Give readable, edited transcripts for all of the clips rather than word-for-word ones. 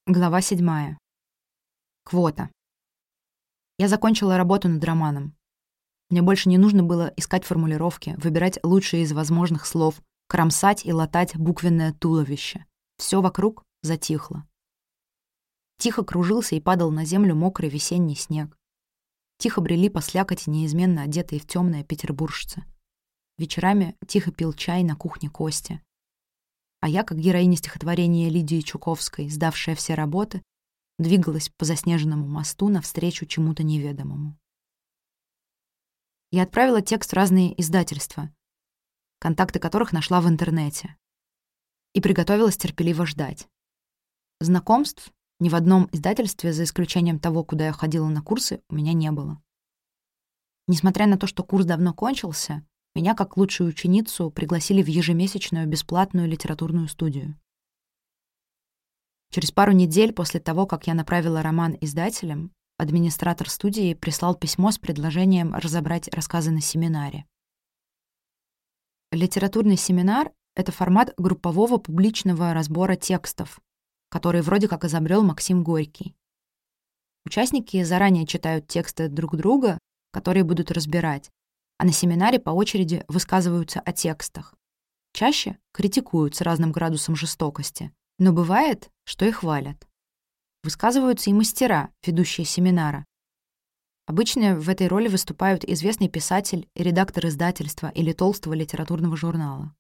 Глава 7. Квота. Я закончила работу над романом. Мне больше не нужно было искать формулировки, выбирать лучшие из возможных слов, кромсать и латать буквенное туловище. Все вокруг затихло. Тихо кружился и падал на землю мокрый весенний снег. Тихо брели по слякоти неизменно одетые в темное петербуржцы. Вечерами тихо пил чай на кухне Кости. А я, как героиня стихотворения Лидии Чуковской, сдавшая все работы, двигалась по заснеженному мосту навстречу чему-то неведомому. Я отправила текст в разные издательства, контакты которых нашла в интернете, и приготовилась терпеливо ждать. Знакомств ни в одном издательстве, за исключением того, куда я ходила на курсы, у меня не было. Несмотря на то, что курс давно кончился, меня, как лучшую ученицу, пригласили в ежемесячную бесплатную литературную студию. Через пару недель после того, как я направила роман издателям, администратор студии прислал письмо с предложением разобрать рассказы на семинаре. Литературный семинар — это формат группового публичного разбора текстов, который вроде как изобрел Максим Горький. Участники заранее читают тексты друг друга, которые будут разбирать, а на семинаре по очереди высказываются о текстах. Чаще критикуют с разным градусом жестокости, но бывает, что и хвалят. Высказываются и мастера, ведущие семинара. Обычно в этой роли выступают известный писатель и редактор издательства или толстого литературного журнала.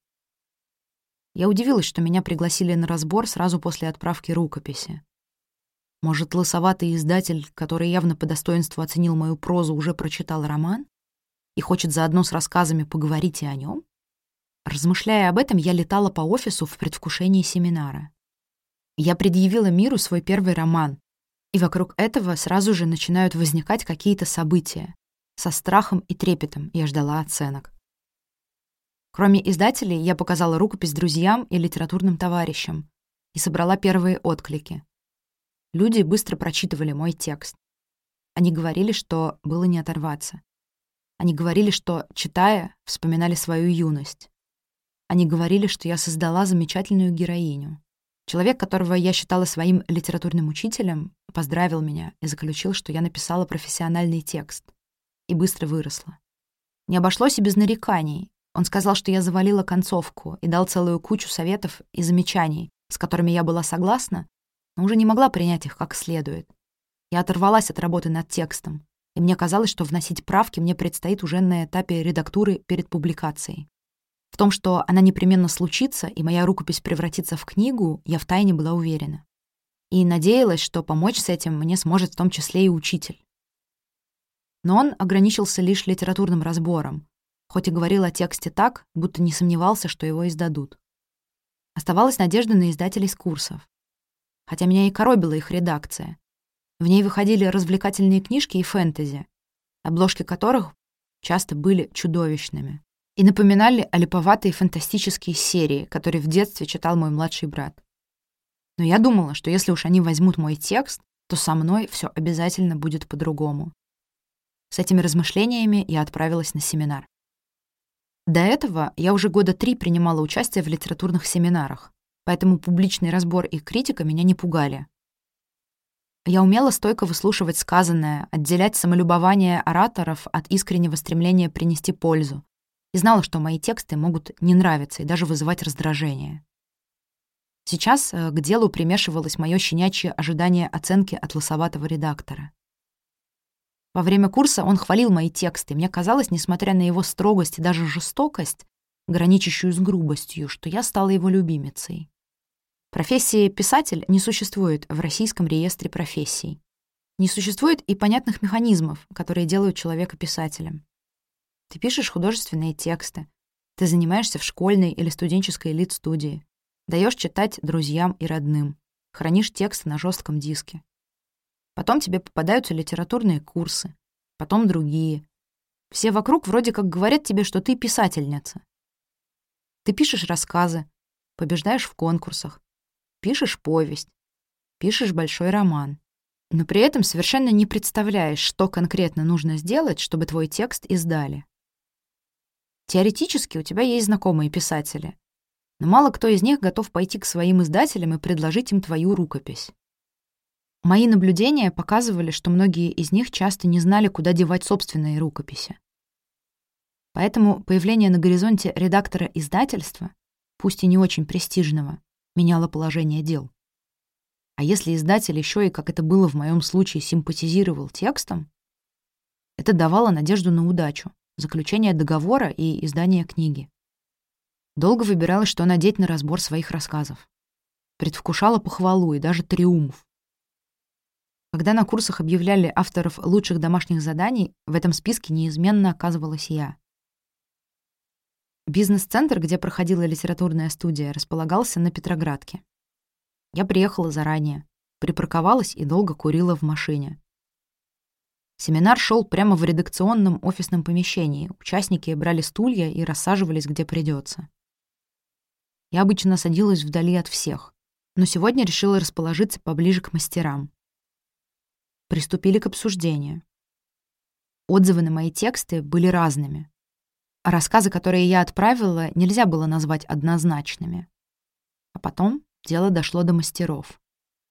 Я удивилась, что меня пригласили на разбор сразу после отправки рукописи. Может, лысоватый издатель, который явно по достоинству оценил мою прозу, уже прочитал роман и хочет заодно с рассказами поговорить и о нем? Размышляя об этом, я летала по офису в предвкушении семинара. Я предъявила миру свой первый роман, и вокруг этого сразу же начинают возникать какие-то события. Со страхом и трепетом я ждала оценок. Кроме издателей, я показала рукопись друзьям и литературным товарищам и собрала первые отклики. Люди быстро прочитывали мой текст. Они говорили, что было не оторваться. Они говорили, что, читая, вспоминали свою юность. Они говорили, что я создала замечательную героиню. Человек, которого я считала своим литературным учителем, поздравил меня и заключил, что я написала профессиональный текст. И быстро выросла. Не обошлось и без нареканий. Он сказал, что я завалила концовку и дал целую кучу советов и замечаний, с которыми я была согласна, но уже не могла принять их как следует. Я оторвалась от работы над текстом, и мне казалось, что вносить правки мне предстоит уже на этапе редактуры перед публикацией. В том, что она непременно случится, и моя рукопись превратится в книгу, я втайне была уверена. И надеялась, что помочь с этим мне сможет в том числе и учитель. Но он ограничился лишь литературным разбором, хоть и говорил о тексте так, будто не сомневался, что его издадут. Оставалась надежда на издателей с курсов. Хотя меня и коробила их редакция. В ней выходили развлекательные книжки и фэнтези, обложки которых часто были чудовищными и напоминали о липоватые фантастические серии, которые в детстве читал мой младший брат. Но я думала, что если уж они возьмут мой текст, то со мной все обязательно будет по-другому. С этими размышлениями я отправилась на семинар. До этого я уже 3 года принимала участие в литературных семинарах, поэтому публичный разбор и критика меня не пугали. Я умела стойко выслушивать сказанное, отделять самолюбование ораторов от искреннего стремления принести пользу, и знала, что мои тексты могут не нравиться и даже вызывать раздражение. Сейчас к делу примешивалось моё щенячье ожидание оценки от лысоватого редактора. Во время курса он хвалил мои тексты, и мне казалось, несмотря на его строгость и даже жестокость, граничащую с грубостью, что я стала его любимицей. Профессии писатель не существует в Российском реестре профессий. Не существует и понятных механизмов, которые делают человека писателем. Ты пишешь художественные тексты, ты занимаешься в школьной или студенческой лит-студии, даешь читать друзьям и родным, хранишь тексты на жестком диске. Потом тебе попадаются литературные курсы, потом другие. Все вокруг вроде как говорят тебе, что ты писательница. Ты пишешь рассказы, побеждаешь в конкурсах, пишешь повесть, пишешь большой роман. Но при этом совершенно не представляешь, что конкретно нужно сделать, чтобы твой текст издали. Теоретически у тебя есть знакомые писатели, но мало кто из них готов пойти к своим издателям и предложить им твою рукопись. Мои наблюдения показывали, что многие из них часто не знали, куда девать собственные рукописи. Поэтому появление на горизонте редактора издательства, пусть и не очень престижного, меняло положение дел. А если издатель еще и, как это было в моем случае, симпатизировал текстом, это давало надежду на удачу, заключение договора и издание книги. Долго выбирала, что надеть на разбор своих рассказов. Предвкушала похвалу и даже триумф. Когда на курсах объявляли авторов лучших домашних заданий, в этом списке неизменно оказывалась я. Бизнес-центр, где проходила литературная студия, располагался на Петроградке. Я приехала заранее, припарковалась и долго курила в машине. Семинар шел прямо в редакционном офисном помещении. Участники брали стулья и рассаживались, где придется. Я обычно садилась вдали от всех, но сегодня решила расположиться поближе к мастерам. Приступили к обсуждению. Отзывы на мои тексты были разными. А рассказы, которые я отправила, нельзя было назвать однозначными. А потом дело дошло до мастеров.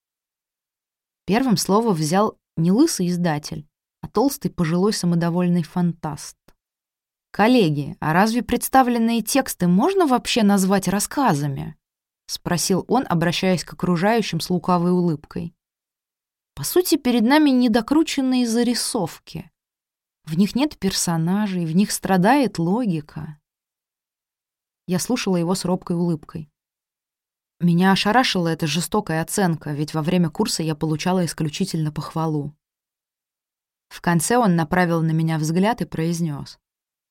Первым слово взял не лысый издатель, а толстый пожилой самодовольный фантаст. «Коллеги, а разве представленные тексты можно вообще назвать рассказами?» — спросил он, обращаясь к окружающим с лукавой улыбкой. «По сути, перед нами недокрученные зарисовки. В них нет персонажей, в них страдает логика». Я слушала его с робкой улыбкой. Меня ошарашила эта жестокая оценка, ведь во время курса я получала исключительно похвалу. В конце он направил на меня взгляд и произнес: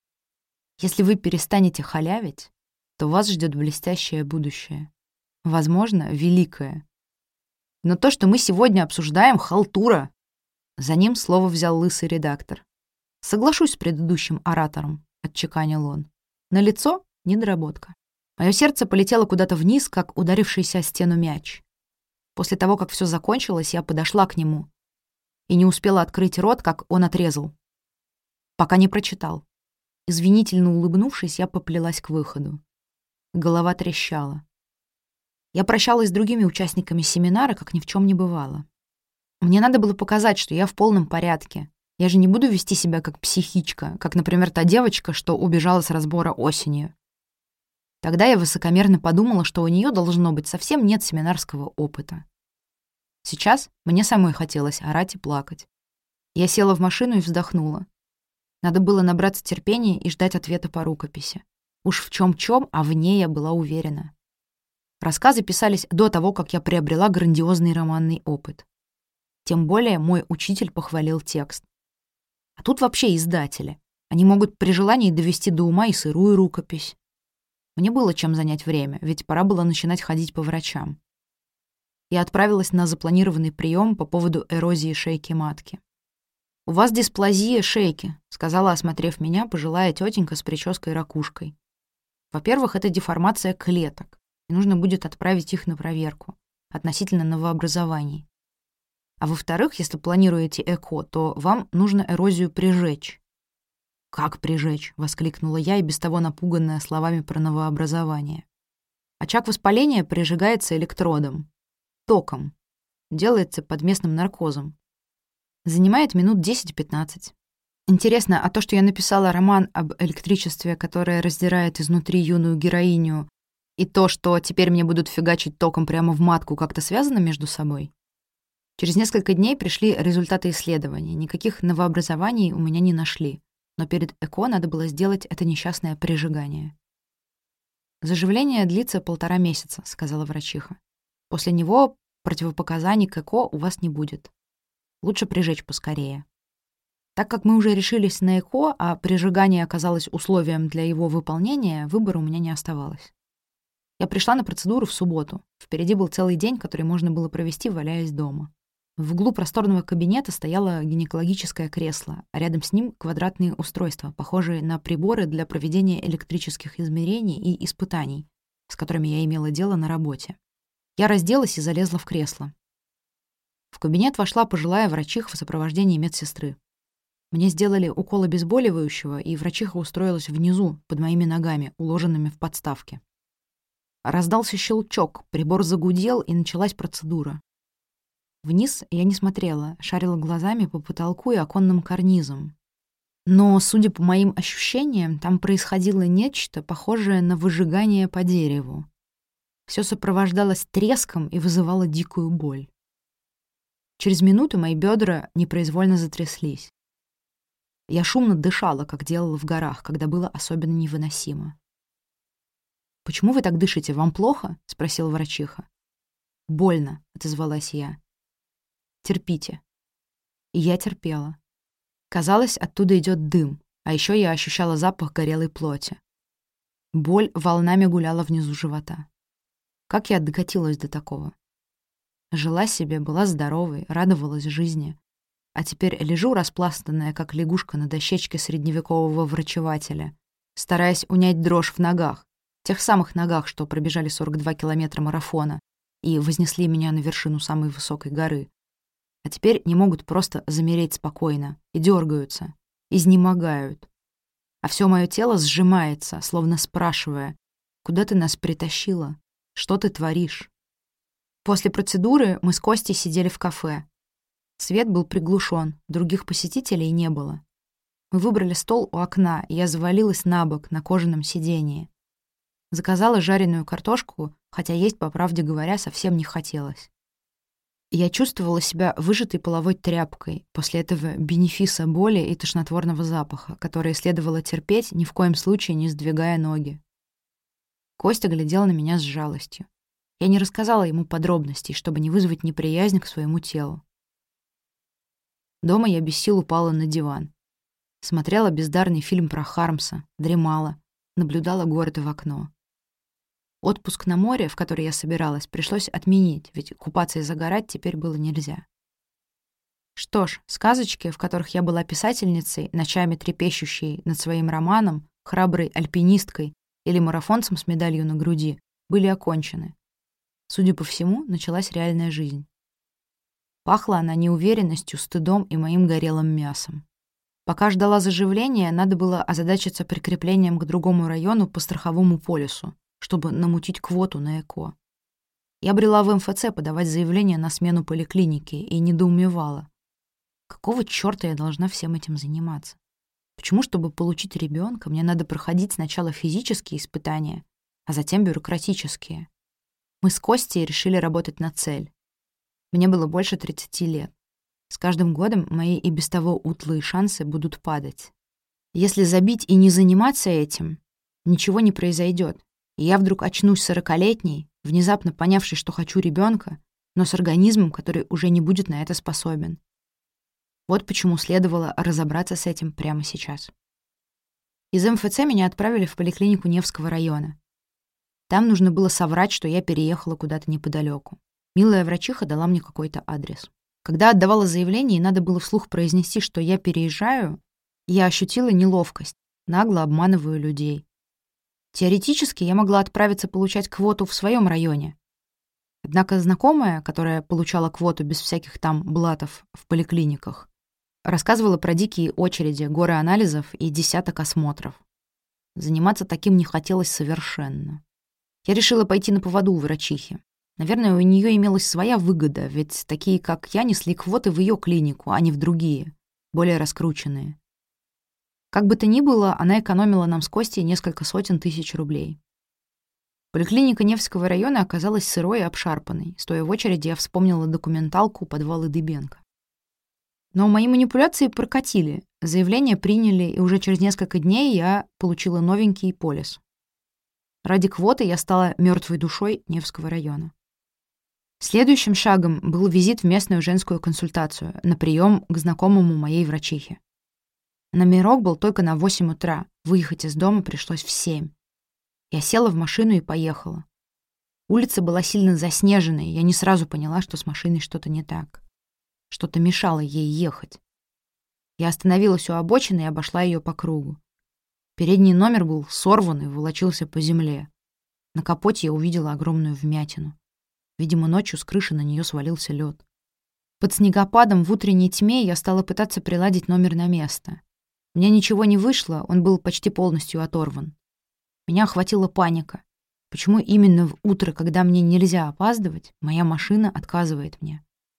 «Если вы перестанете халявить, то вас ждет блестящее будущее. Возможно, великое. Но то, что мы сегодня обсуждаем, халтура». За ним слово взял лысый редактор. «Соглашусь с предыдущим оратором», — отчеканил он. «Налицо недоработка». Мое сердце полетело куда-то вниз, как ударившийся о стену мяч. После того, как все закончилось, я подошла к нему и не успела открыть рот, как он отрезал. Пока не прочитал. Извинительно улыбнувшись, я поплелась к выходу. Голова трещала. Я прощалась с другими участниками семинара, как ни в чем не бывало. Мне надо было показать, что я в полном порядке. Я же не буду вести себя как психичка, как, например, та девочка, что убежала с разбора осенью. Тогда я высокомерно подумала, что у нее должно быть совсем нет семинарского опыта. Сейчас мне самой хотелось орать и плакать. Я села в машину и вздохнула. Надо было набраться терпения и ждать ответа по рукописи. Уж в чем-чем, а в ней я была уверена. Рассказы писались до того, как я приобрела грандиозный романный опыт. Тем более мой учитель похвалил текст. А тут вообще издатели. Они могут при желании довести до ума и сырую рукопись. Мне было чем занять время, ведь пора было начинать ходить по врачам. Я отправилась на запланированный прием по поводу эрозии шейки матки. «У вас дисплазия шейки», — сказала, осмотрев меня, пожилая тетенька с прической-ракушкой. «Во-первых, это деформация клеток, и нужно будет отправить их на проверку относительно новообразований. А во-вторых, если планируете ЭКО, то вам нужно эрозию прижечь». «Как прижечь?» — воскликнула я, и без того напуганная словами про новообразование. Очаг воспаления прижигается электродом, током, делается под местным наркозом. Занимает минут 10-15. Интересно, а то, что я написала роман об электричестве, которое раздирает изнутри юную героиню, и то, что теперь мне будут фигачить током прямо в матку, как-то связано между собой? Через несколько дней пришли результаты исследований. Никаких новообразований у меня не нашли. Но перед ЭКО надо было сделать это несчастное прижигание. «Заживление длится 1,5 месяца», — сказала врачиха. «После него противопоказаний к ЭКО у вас не будет. Лучше прижечь поскорее». Так как мы уже решились на ЭКО, а прижигание оказалось условием для его выполнения, выбора у меня не оставалось. Я пришла на процедуру в субботу. Впереди был целый день, который можно было провести, валяясь дома. В углу просторного кабинета стояло гинекологическое кресло, а рядом с ним квадратные устройства, похожие на приборы для проведения электрических измерений и испытаний, с которыми я имела дело на работе. Я разделась и залезла в кресло. В кабинет вошла пожилая врачиха в сопровождении медсестры. Мне сделали укол обезболивающего, и врачиха устроилась внизу, под моими ногами, уложенными в подставке. Раздался щелчок, прибор загудел, и началась процедура. Вниз я не смотрела, шарила глазами по потолку и оконным карнизам. Но, судя по моим ощущениям, там происходило нечто, похожее на выжигание по дереву. Все сопровождалось треском и вызывало дикую боль. Через минуту мои бедра непроизвольно затряслись. Я шумно дышала, как делала в горах, когда было особенно невыносимо. «Почему вы так дышите? Вам плохо?» — спросила врачиха. «Больно», — отозвалась я. «Терпите». И я терпела. Казалось, оттуда идет дым, а еще я ощущала запах горелой плоти. Боль волнами гуляла внизу живота. Как я докатилась до такого? Жила себе, была здоровой, радовалась жизни. А теперь лежу распластанная, как лягушка на дощечке средневекового врачевателя, стараясь унять дрожь в ногах, тех самых ногах, что пробежали 42 километра марафона и вознесли меня на вершину самой высокой горы. А теперь не могут просто замереть спокойно и дергаются, изнемогают. А все мое тело сжимается, словно спрашивая: «Куда ты нас притащила? Что ты творишь?» После процедуры мы с Костей сидели в кафе. Свет был приглушен, других посетителей не было. Мы выбрали стол у окна, и я завалилась на бок на кожаном сиденье. Заказала жареную картошку, хотя есть, по правде говоря, совсем не хотелось. Я чувствовала себя выжатой половой тряпкой после этого бенефиса боли и тошнотворного запаха, который следовало терпеть, ни в коем случае не сдвигая ноги. Костя глядел на меня с жалостью. Я не рассказала ему подробностей, чтобы не вызвать неприязнь к своему телу. Дома я без сил упала на диван. Смотрела бездарный фильм про Хармса, дремала, наблюдала город в окно. Отпуск на море, в который я собиралась, пришлось отменить, ведь купаться и загорать теперь было нельзя. Что ж, сказочки, в которых я была писательницей, ночами трепещущей над своим романом, храброй альпинисткой или марафонцем с медалью на груди, были окончены. Судя по всему, началась реальная жизнь. Пахла она неуверенностью, стыдом и моим горелым мясом. Пока ждала заживления, надо было озадачиться прикреплением к другому району по страховому полису, чтобы намутить квоту на ЭКО. Я брела в МФЦ подавать заявление на смену поликлиники и недоумевала. Какого чёрта я должна всем этим заниматься? Почему, чтобы получить ребёнка, мне надо проходить сначала физические испытания, а затем бюрократические? Мы с Костей решили работать на цель. Мне было больше 30 лет. С каждым годом мои и без того утлые шансы будут падать. Если забить и не заниматься этим, ничего не произойдет. И я вдруг очнусь 40-летней, внезапно понявшей, что хочу ребенка, но с организмом, который уже не будет на это способен. Вот почему следовало разобраться с этим прямо сейчас. Из МФЦ меня отправили в поликлинику Невского района. Там нужно было соврать, что я переехала куда-то неподалеку. Милая врачиха дала мне какой-то адрес. Когда отдавала заявление, и надо было вслух произнести, что я переезжаю, я ощутила неловкость, нагло обманываю людей. Теоретически я могла отправиться получать квоту в своем районе. Однако знакомая, которая получала квоту без всяких там блатов в поликлиниках, рассказывала про дикие очереди, горы анализов и десяток осмотров. Заниматься таким не хотелось совершенно. Я решила пойти на поводу у врачихи. Наверное, у нее имелась своя выгода, ведь такие, как я, несли квоты в ее клинику, а не в другие, более раскрученные. Как бы то ни было, она экономила нам с Костей несколько сотен тысяч рублей. Поликлиника Невского района оказалась сырой и обшарпанной. Стоя в очереди, я вспомнила документалку «Подвалы Дыбенко». Но мои манипуляции прокатили. Заявление приняли, и уже через несколько дней я получила новенький полис. Ради квоты я стала мертвой душой Невского района. Следующим шагом был визит в местную женскую консультацию на прием к знакомому моей врачихе. Номерок был только на 8 утра, выехать из дома пришлось в 7. Я села в машину и поехала. Улица была сильно заснеженной, я не сразу поняла, что с машиной что-то не так. Что-то мешало ей ехать. Я остановилась у обочины и обошла ее по кругу. Передний номер был сорван и волочился по земле. На капоте я увидела огромную вмятину. Видимо, ночью с крыши на нее свалился лед. Под снегопадом в утренней тьме я стала пытаться приладить номер на место. У меня ничего не вышло, он был почти полностью оторван. Меня охватила паника. Почему именно в утро, когда мне нельзя опаздывать, моя машина отказывает мне?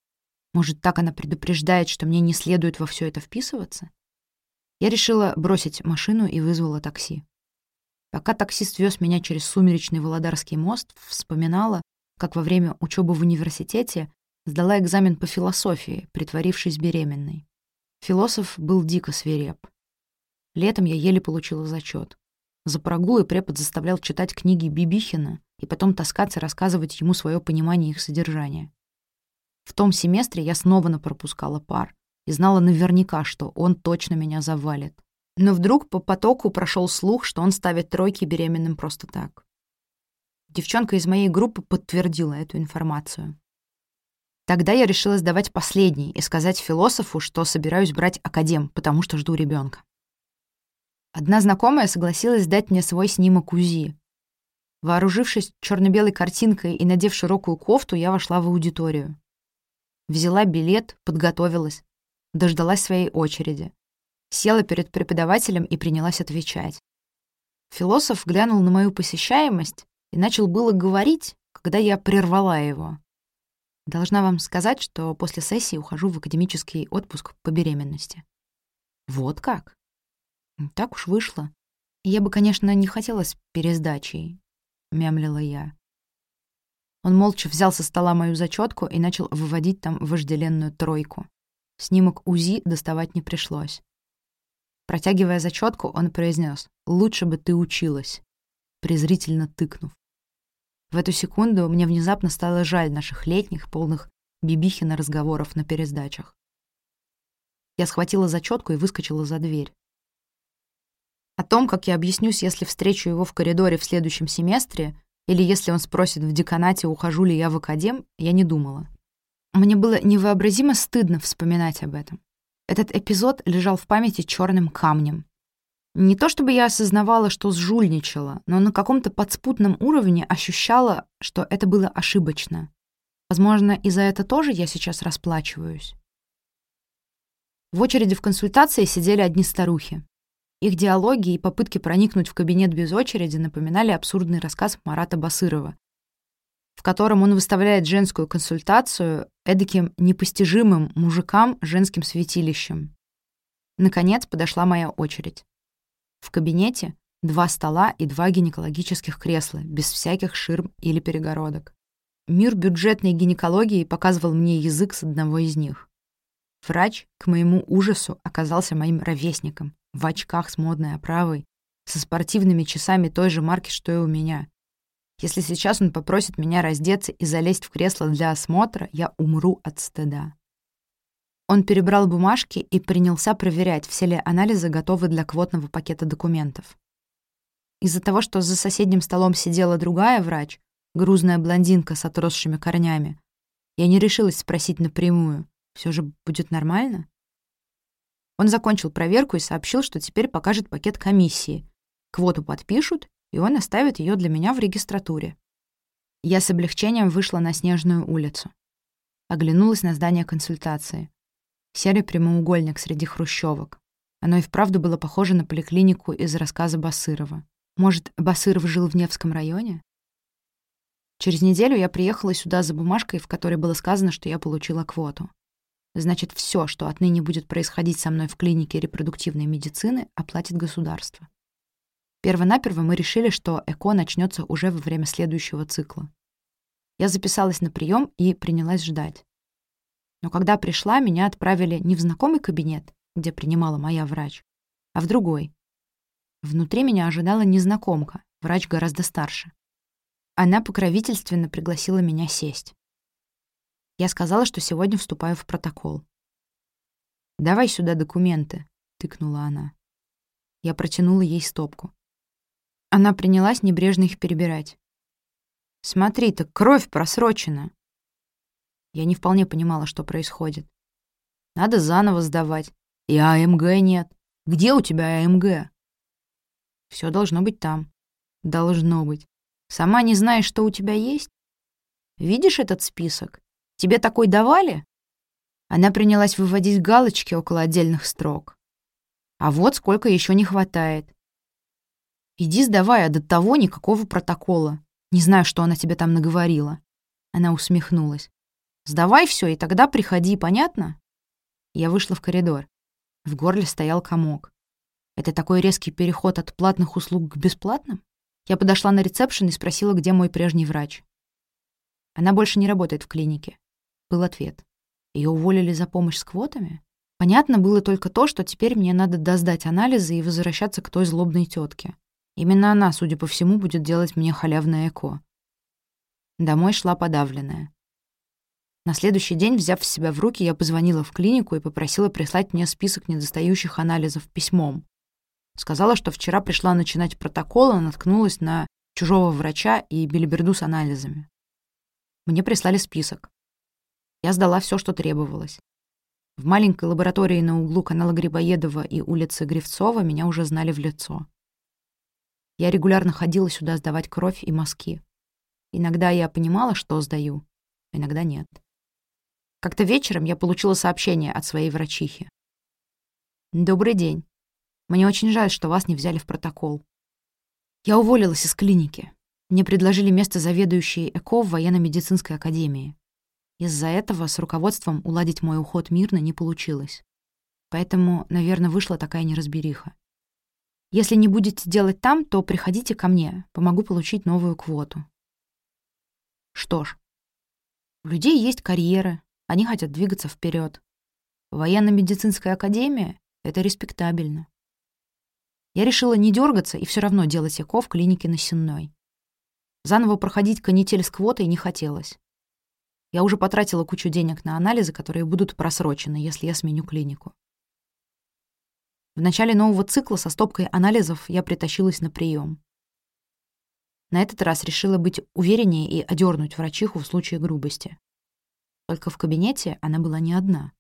Может, так она предупреждает, что мне не следует во все это вписываться? Я решила бросить машину и вызвала такси. Пока таксист вез меня через сумеречный Володарский мост, вспоминала, как во время учебы в университете сдала экзамен по философии, притворившись беременной. Философ был дико свиреп. Летом я еле получила зачет. За прогулы препод заставлял читать книги Бибихина и потом таскаться рассказывать ему свое понимание их содержания. В том семестре я снова напропускала пар и знала наверняка, что он точно меня завалит. Но вдруг по потоку прошел слух, что он ставит тройки беременным просто так. Девчонка из моей группы подтвердила эту информацию. Тогда я решила сдавать последний и сказать философу, что собираюсь брать академ, потому что жду ребенка. Одна знакомая согласилась дать мне свой снимок УЗИ. Вооружившись черно-белой картинкой и надев широкую кофту, я вошла в аудиторию. Взяла билет, подготовилась, дождалась своей очереди. Села перед преподавателем и принялась отвечать. Философ глянул на мою посещаемость и начал было говорить, когда я прервала его. Должна вам сказать, что после сессии ухожу в академический отпуск по беременности. Вот как? Так уж вышло. Я бы, конечно, не хотела с пересдачей, мямлила я. Он молча взял со стола мою зачетку и начал выводить там вожделенную тройку. Снимок УЗИ доставать не пришлось. Протягивая зачетку, он произнес: «Лучше бы ты училась», презрительно тыкнув. В эту секунду мне внезапно стало жаль наших летних, полных Бибихина разговоров на пересдачах. Я схватила зачетку и выскочила за дверь. О том, как я объяснюсь, если встречу его в коридоре в следующем семестре, или если он спросит в деканате, ухожу ли я в академ, я не думала. Мне было невообразимо стыдно вспоминать об этом. Этот эпизод лежал в памяти черным камнем. Не то чтобы я осознавала, что сжульничала, но на каком-то подспутном уровне ощущала, что это было ошибочно. Возможно, и за это тоже я сейчас расплачиваюсь. В очереди в консультации сидели одни старухи. Их диалоги и попытки проникнуть в кабинет без очереди напоминали абсурдный рассказ Марата Басырова, в котором он выставляет женскую консультацию эдаким непостижимым мужикам женским святилищем. Наконец подошла моя очередь. В кабинете 2 стола и 2 гинекологических кресла, без всяких ширм или перегородок. Мир бюджетной гинекологии показывал мне язык с одного из них. Врач, к моему ужасу, оказался моим ровесником, в очках с модной оправой, со спортивными часами той же марки, что и у меня. Если сейчас он попросит меня раздеться и залезть в кресло для осмотра, я умру от стыда. Он перебрал бумажки и принялся проверять, все ли анализы готовы для квотного пакета документов. Из-за того, что за соседним столом сидела другая врач, грузная блондинка с отросшими корнями, я не решилась спросить напрямую, все же будет нормально? Он закончил проверку и сообщил, что теперь покажет пакет комиссии. Квоту подпишут, и он оставит ее для меня в регистратуре. Я с облегчением вышла на Снежную улицу. Оглянулась на здание консультации. Серый прямоугольник среди хрущевок. Оно и вправду было похоже на поликлинику из рассказа Басырова. Может, Басыров жил в Невском районе? Через неделю я приехала сюда за бумажкой, в которой было сказано, что я получила квоту. Значит, все, что отныне будет происходить со мной в клинике репродуктивной медицины, оплатит государство. Первонаперво мы решили, что ЭКО начнется уже во время следующего цикла. Я записалась на прием и принялась ждать. Но когда пришла, меня отправили не в знакомый кабинет, где принимала моя врач, а в другой. Внутри меня ожидала незнакомка, врач гораздо старше. Она покровительственно пригласила меня сесть. Я сказала, что сегодня вступаю в протокол. «Давай сюда документы», — тыкнула она. Я протянула ей стопку. Она принялась небрежно их перебирать. «Смотри, так кровь просрочена». Я не вполне понимала, что происходит. «Надо заново сдавать. И АМГ нет. Где у тебя АМГ?» «Все должно быть там». «Должно быть. Сама не знаешь, что у тебя есть? Видишь этот список? Тебе такой давали?» Она принялась выводить галочки около отдельных строк. «А вот сколько еще не хватает. Иди сдавай, а до того никакого протокола. Не знаю, что она тебе там наговорила». Она усмехнулась. Сдавай все и тогда приходи, понятно?» Я вышла в коридор. В горле стоял комок. Это такой резкий переход от платных услуг к бесплатным? Я подошла на ресепшн и спросила, где мой прежний врач. «Она больше не работает в клинике», — был ответ. Ее уволили за помощь с квотами? Понятно было только то, что теперь мне надо досдать анализы и возвращаться к той злобной тетке. Именно она, судя по всему, будет делать мне халявное ЭКО. Домой шла подавленная. На следующий день, взяв себя в руки, я позвонила в клинику и попросила прислать мне список недостающих анализов письмом. Сказала, что вчера пришла начинать протокол, а наткнулась на чужого врача и белиберду с анализами. Мне прислали список. Я сдала все, что требовалось. В маленькой лаборатории на углу канала Грибоедова и улицы Гривцова меня уже знали в лицо. Я регулярно ходила сюда сдавать кровь и мазки. Иногда я понимала, что сдаю, иногда нет. Как-то вечером я получила сообщение от своей врачихи. «Добрый день. Мне очень жаль, что вас не взяли в протокол. Я уволилась из клиники. Мне предложили место заведующей ЭКО в военно-медицинской академии. Из-за этого с руководством уладить мой уход мирно не получилось. Поэтому, наверное, вышла такая неразбериха. Если не будете делать там, то приходите ко мне, помогу получить новую квоту». Что ж, у людей есть карьеры, они хотят двигаться вперед. Военно-медицинская академия — это респектабельно. Я решила не дергаться и все равно делать ЭКО в клинике на Сенной. Заново проходить канитель с квотой не хотелось. Я уже потратила кучу денег на анализы, которые будут просрочены, если я сменю клинику. В начале нового цикла со стопкой анализов я притащилась на прием. На этот раз решила быть увереннее и одернуть врачиху в случае грубости. Только в кабинете она была не одна.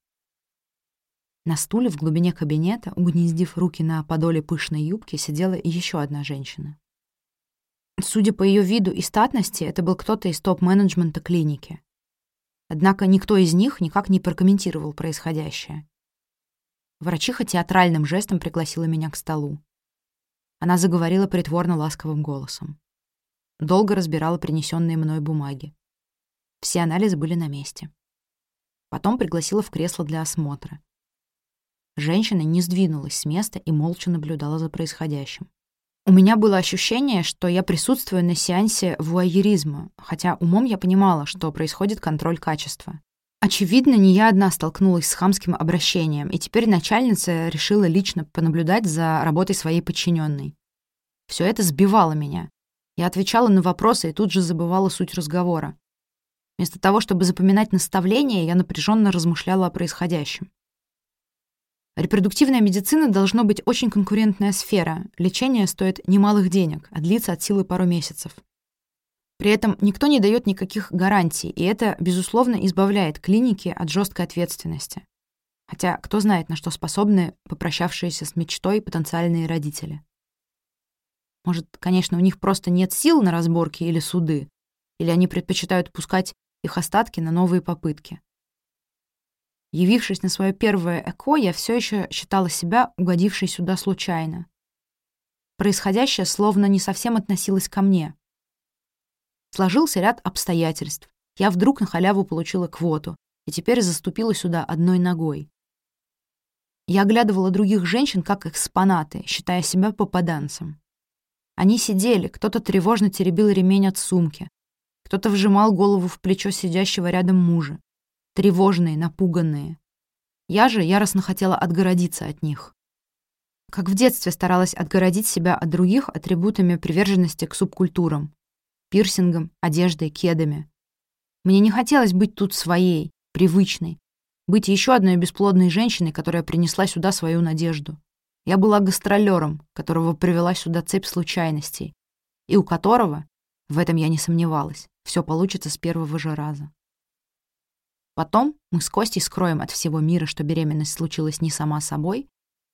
На стуле в глубине кабинета, угнездив руки на подоле пышной юбки, сидела еще одна женщина. Судя по ее виду и статности, это был кто-то из топ-менеджмента клиники. Однако никто из них никак не прокомментировал происходящее. Врачиха театральным жестом пригласила меня к столу. Она заговорила притворно ласковым голосом. Долго разбирала принесенные мной бумаги. Все анализы были на месте. Потом пригласила в кресло для осмотра. Женщина не сдвинулась с места и молча наблюдала за происходящим. У меня было ощущение, что я присутствую на сеансе вуайеризма, хотя умом я понимала, что происходит контроль качества. Очевидно, не я одна столкнулась с хамским обращением, и теперь начальница решила лично понаблюдать за работой своей подчиненной. Все это сбивало меня. Я отвечала на вопросы и тут же забывала суть разговора. Вместо того, чтобы запоминать наставления, я напряженно размышляла о происходящем. Репродуктивная медицина должно быть очень конкурентная сфера. Лечение стоит немалых денег, а длится от силы пару месяцев. При этом никто не дает никаких гарантий, и это, безусловно, избавляет клиники от жесткой ответственности. Хотя кто знает, на что способны попрощавшиеся с мечтой потенциальные родители. Может, конечно, у них просто нет сил на разборки или суды, или они предпочитают пускать их остатки на новые попытки. Явившись на свое первое ЭКО, я все еще считала себя угодившей сюда случайно. Происходящее словно не совсем относилось ко мне. Сложился ряд обстоятельств. Я вдруг на халяву получила квоту и теперь заступила сюда одной ногой. Я оглядывала других женщин как экспонаты, считая себя попаданцем. Они сидели, кто-то тревожно теребил ремень от сумки, кто-то вжимал голову в плечо сидящего рядом мужа. Тревожные, напуганные. Я же яростно хотела отгородиться от них. Как в детстве старалась отгородить себя от других атрибутами приверженности к субкультурам. Пирсингом, одеждой, кедами. Мне не хотелось быть тут своей, привычной, быть еще одной бесплодной женщиной, которая принесла сюда свою надежду. Я была гастролером, которого привела сюда цепь случайностей, и у которого, в этом я не сомневалась, все получится с первого же раза. Потом мы с Костей скроем от всего мира, что беременность случилась не сама собой,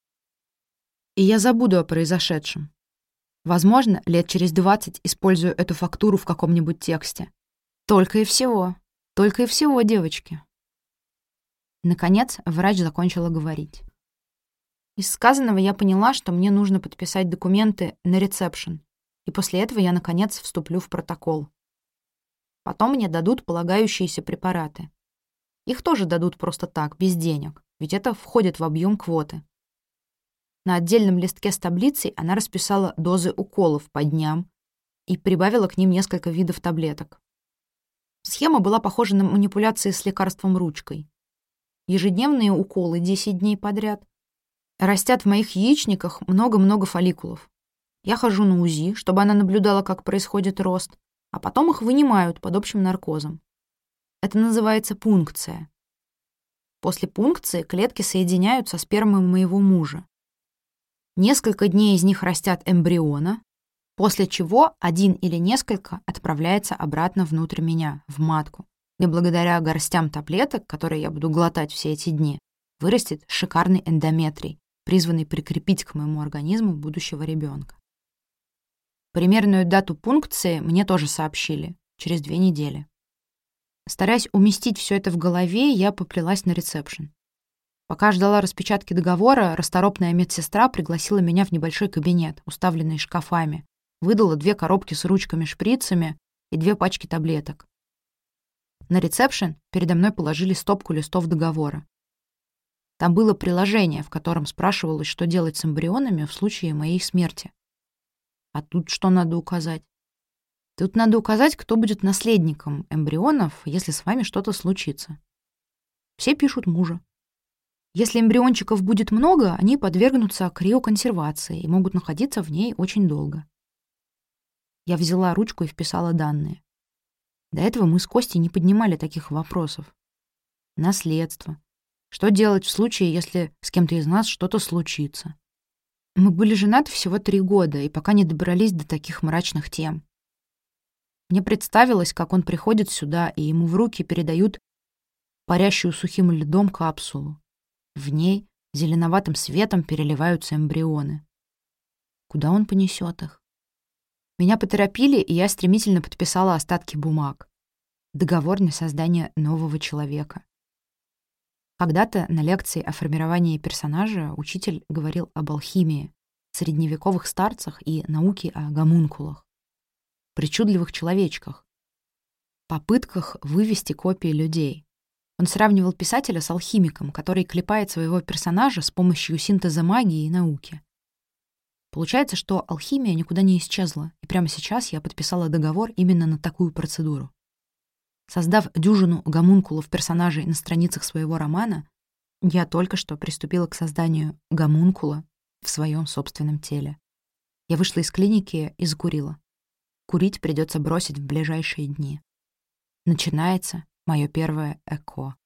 и я забуду о произошедшем. Возможно, лет через 20 использую эту фактуру в каком-нибудь тексте. Только и всего, девочки. Наконец, врач закончила говорить. Из сказанного я поняла, что мне нужно подписать документы на ресепшн, и после этого я, наконец, вступлю в протокол. Потом мне дадут полагающиеся препараты. Их тоже дадут просто так, без денег, ведь это входит в объем квоты. На отдельном листке с таблицей она расписала дозы уколов по дням и прибавила к ним несколько видов таблеток. Схема была похожа на манипуляции с лекарством ручкой. Ежедневные уколы 10 дней подряд. Растят в моих яичниках много-много фолликулов. Я хожу на УЗИ, чтобы она наблюдала, как происходит рост, а потом их вынимают под общим наркозом. Это называется пункция. После пункции клетки соединяют со спермой моего мужа. Несколько дней из них растят эмбриона, после чего один или несколько отправляется обратно внутрь меня, в матку, где благодаря горстям таблеток, которые я буду глотать все эти дни, вырастет шикарный эндометрий, призванный прикрепить к моему организму будущего ребенка. Примерную дату пункции мне тоже сообщили, через 2 недели. Стараясь уместить все это в голове, я поплелась на ресепшн. Пока ждала распечатки договора, расторопная медсестра пригласила меня в небольшой кабинет, уставленный шкафами, выдала 2 коробки с ручками-шприцами и 2 пачки таблеток. На ресепшн передо мной положили стопку листов договора. Там было приложение, в котором спрашивалось, что делать с эмбрионами в случае моей смерти. А тут что надо указать? Тут надо указать, кто будет наследником эмбрионов, если с вами что-то случится. Все пишут мужа. Если эмбриончиков будет много, они подвергнутся криоконсервации и могут находиться в ней очень долго. Я взяла ручку и вписала данные. До этого мы с Костей не поднимали таких вопросов. Наследство. Что делать в случае, если с кем-то из нас что-то случится? Мы были женаты всего 3 года и пока не добрались до таких мрачных тем. Мне представилось, как он приходит сюда, и ему в руки передают парящую сухим льдом капсулу. В ней зеленоватым светом переливаются эмбрионы. Куда он понесет их? Меня поторопили, и я стремительно подписала остатки бумаг. Договор на создание нового человека. Когда-то на лекции о формировании персонажа учитель говорил об алхимии, средневековых старцах и науке о гомункулах, причудливых человечках, попытках вывести копии людей. Он сравнивал писателя с алхимиком, который клепает своего персонажа с помощью синтеза магии и науки. Получается, что алхимия никуда не исчезла, и прямо сейчас я подписала договор именно на такую процедуру. Создав дюжину гомункулов персонажей на страницах своего романа, я только что приступила к созданию гомункула в своем собственном теле. Я вышла из клиники и закурила. Курить придется бросить в ближайшие дни. Начинается мое первое ЭКО.